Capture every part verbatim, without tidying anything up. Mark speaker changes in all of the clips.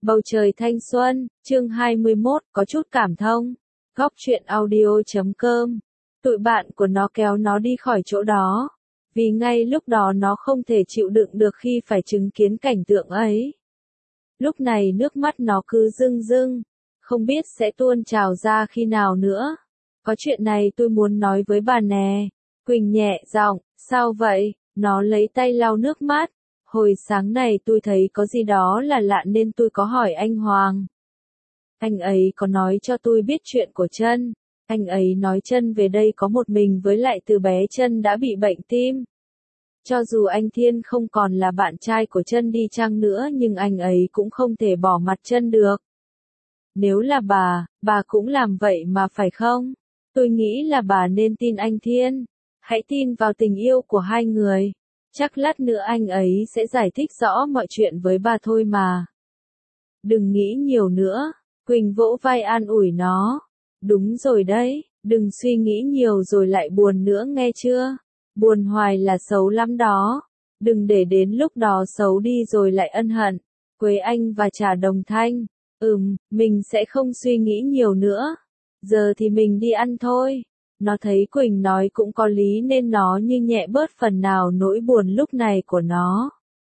Speaker 1: Bầu trời thanh xuân, chương hai mươi mốt, có chút cảm thông. Góc truyện audio chấm com. Tụi bạn của nó kéo nó đi khỏi chỗ đó. Vì ngay lúc đó nó không thể chịu đựng được khi phải chứng kiến cảnh tượng ấy. Lúc này nước mắt nó cứ rưng rưng, không biết sẽ tuôn trào ra khi nào nữa. Có chuyện này tôi muốn nói với bà nè. Quỳnh nhẹ giọng, sao vậy? Nó lấy tay lau nước mắt. Hồi sáng này tôi thấy có gì đó là lạ nên tôi có hỏi anh Hoàng. Anh ấy có nói cho tôi biết chuyện của Trân. Anh ấy nói Trân về đây có một mình với lại từ bé Trân đã bị bệnh tim. Cho dù anh Thiên không còn là bạn trai của Trân đi chăng nữa nhưng anh ấy cũng không thể bỏ mặt Trân được. Nếu là bà, bà cũng làm vậy mà phải không? Tôi nghĩ là bà nên tin anh Thiên. Hãy tin vào tình yêu của hai người. Chắc lát nữa anh ấy sẽ giải thích rõ mọi chuyện với bà thôi mà. Đừng nghĩ nhiều nữa. Quỳnh vỗ vai an ủi nó. Đúng rồi đấy, đừng suy nghĩ nhiều rồi lại buồn nữa nghe chưa? Buồn hoài là xấu lắm đó. Đừng để đến lúc đó xấu đi rồi lại ân hận. Quế Anh và Trà Đồng Thanh. Ừm, mình sẽ không suy nghĩ nhiều nữa. Giờ thì mình đi ăn thôi. Nó thấy Quỳnh nói cũng có lý nên nó như nhẹ bớt phần nào nỗi buồn lúc này của nó.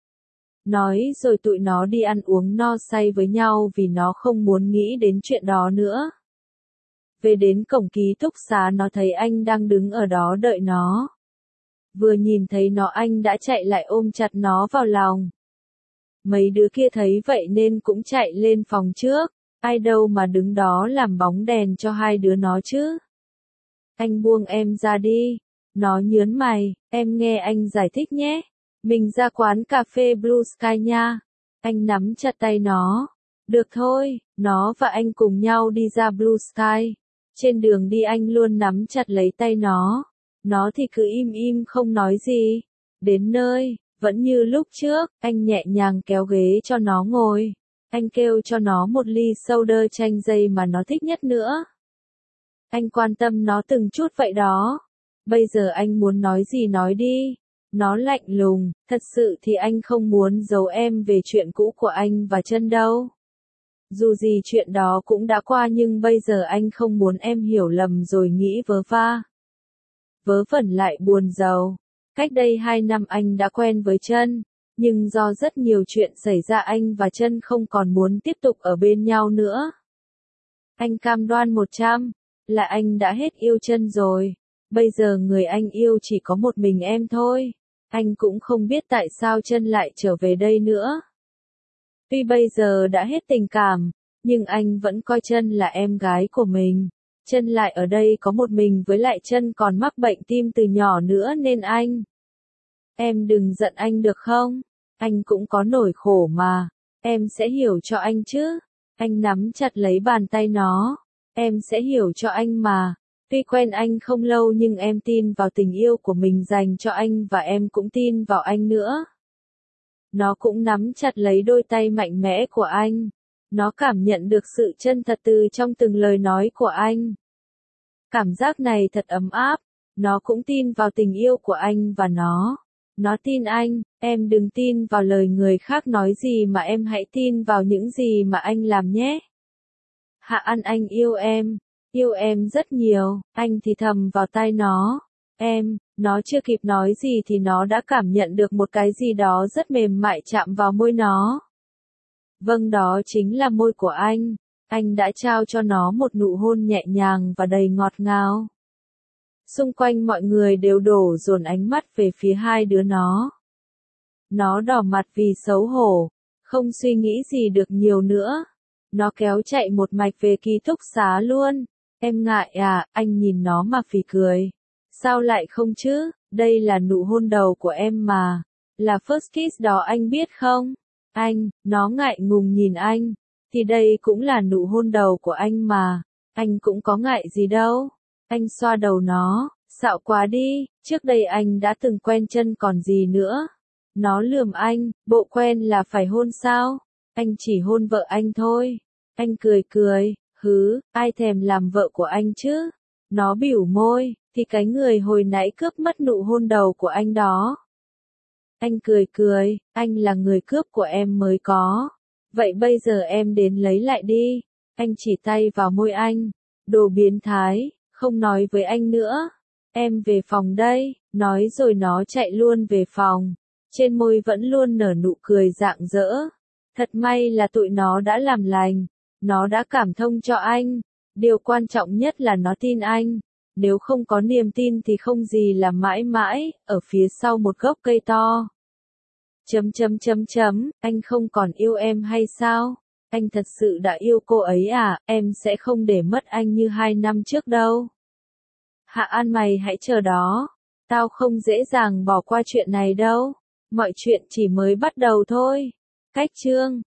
Speaker 1: Nói rồi tụi nó đi ăn uống no say với nhau vì nó không muốn nghĩ đến chuyện đó nữa. Về đến cổng ký túc xá nó thấy anh đang đứng ở đó đợi nó. Vừa nhìn thấy nó anh đã chạy lại ôm chặt nó vào lòng. Mấy đứa kia thấy vậy nên cũng chạy lên phòng trước. Ai đâu mà đứng đó làm bóng đèn cho hai đứa nó chứ. Anh buông em ra đi. Nó nhớn mày, em nghe anh giải thích nhé. Mình ra quán cà phê Blue Sky nha. Anh nắm chặt tay nó. Được thôi, nó và anh cùng nhau đi ra Blue Sky. Trên đường đi anh luôn nắm chặt lấy tay nó. Nó thì cứ im im không nói gì. Đến nơi, vẫn như lúc trước, anh nhẹ nhàng kéo ghế cho nó ngồi. Anh kêu cho nó một ly soda chanh dây mà nó thích nhất nữa. Anh quan tâm nó từng chút vậy đó. Bây giờ anh muốn nói gì nói đi. Nó lạnh lùng, thật sự thì anh không muốn giấu em về chuyện cũ của anh và Trân đâu. Dù gì chuyện đó cũng đã qua nhưng bây giờ anh không muốn em hiểu lầm rồi nghĩ vớ va. Vớ vẩn lại buồn rầu. Cách đây hai năm anh đã quen với Trân, nhưng do rất nhiều chuyện xảy ra anh và Trân không còn muốn tiếp tục ở bên nhau nữa. Anh cam đoan một trăm, là anh đã hết yêu Trân rồi. Bây giờ người anh yêu chỉ có một mình em thôi. Anh cũng không biết tại sao Trân lại trở về đây nữa. Tuy bây giờ đã hết tình cảm, nhưng anh vẫn coi Trân là em gái của mình. Trân lại ở đây có một mình với lại Trân còn mắc bệnh tim từ nhỏ nữa nên anh. Em đừng giận anh được không? Anh cũng có nỗi khổ mà. Em sẽ hiểu cho anh chứ. Anh nắm chặt lấy bàn tay nó. Em sẽ hiểu cho anh mà. Tuy quen anh không lâu nhưng em tin vào tình yêu của mình dành cho anh và em cũng tin vào anh nữa. Nó cũng nắm chặt lấy đôi tay mạnh mẽ của anh. Nó cảm nhận được sự chân thật từ trong từng lời nói của anh. Cảm giác này thật ấm áp. Nó cũng tin vào tình yêu của anh và nó. Nó tin anh, em đừng tin vào lời người khác nói gì mà em hãy tin vào những gì mà anh làm nhé. Hạ An anh yêu em. Yêu em rất nhiều, anh thì thầm vào tai nó. Em, nó chưa kịp nói gì thì nó đã cảm nhận được một cái gì đó rất mềm mại chạm vào môi nó. Vâng, đó chính là môi của anh. Anh đã trao cho nó một nụ hôn nhẹ nhàng và đầy ngọt ngào. Xung quanh mọi người đều đổ dồn ánh mắt về phía hai đứa nó. Nó đỏ mặt vì xấu hổ, không suy nghĩ gì được nhiều nữa. Nó kéo chạy một mạch về ký túc xá luôn. Em ngại à, anh nhìn nó mà phì cười. Sao lại không chứ, đây là nụ hôn đầu của em mà. Là first kiss đó anh biết không? Anh, nó ngại ngùng nhìn anh. Thì đây cũng là nụ hôn đầu của anh mà. Anh cũng có ngại gì đâu. Anh xoa đầu nó, xạo quá đi, trước đây anh đã từng quen Trân còn gì nữa. Nó lườm anh, bộ quen là phải hôn sao? Anh chỉ hôn vợ anh thôi. Anh cười cười. Hứ, ai thèm làm vợ của anh chứ? Nó bỉu môi, thì cái người hồi nãy cướp mất nụ hôn đầu của anh đó. Anh cười cười, anh là người cướp của em mới có. Vậy bây giờ em đến lấy lại đi. Anh chỉ tay vào môi anh. Đồ biến thái, không nói với anh nữa. Em về phòng đây, nói rồi nó chạy luôn về phòng. Trên môi vẫn luôn nở nụ cười rạng rỡ. Thật may là tụi nó đã làm lành. Nó đã cảm thông cho anh. Điều quan trọng nhất là nó tin anh. Nếu không có niềm tin thì không gì là mãi mãi, ở phía sau một gốc cây to. Chấm chấm chấm chấm, anh không còn yêu em hay sao? Anh thật sự đã yêu cô ấy à, em sẽ không để mất anh như hai năm trước đâu. Hạ An mày hãy chờ đó. Tao không dễ dàng bỏ qua chuyện này đâu. Mọi chuyện chỉ mới bắt đầu thôi. Cách chương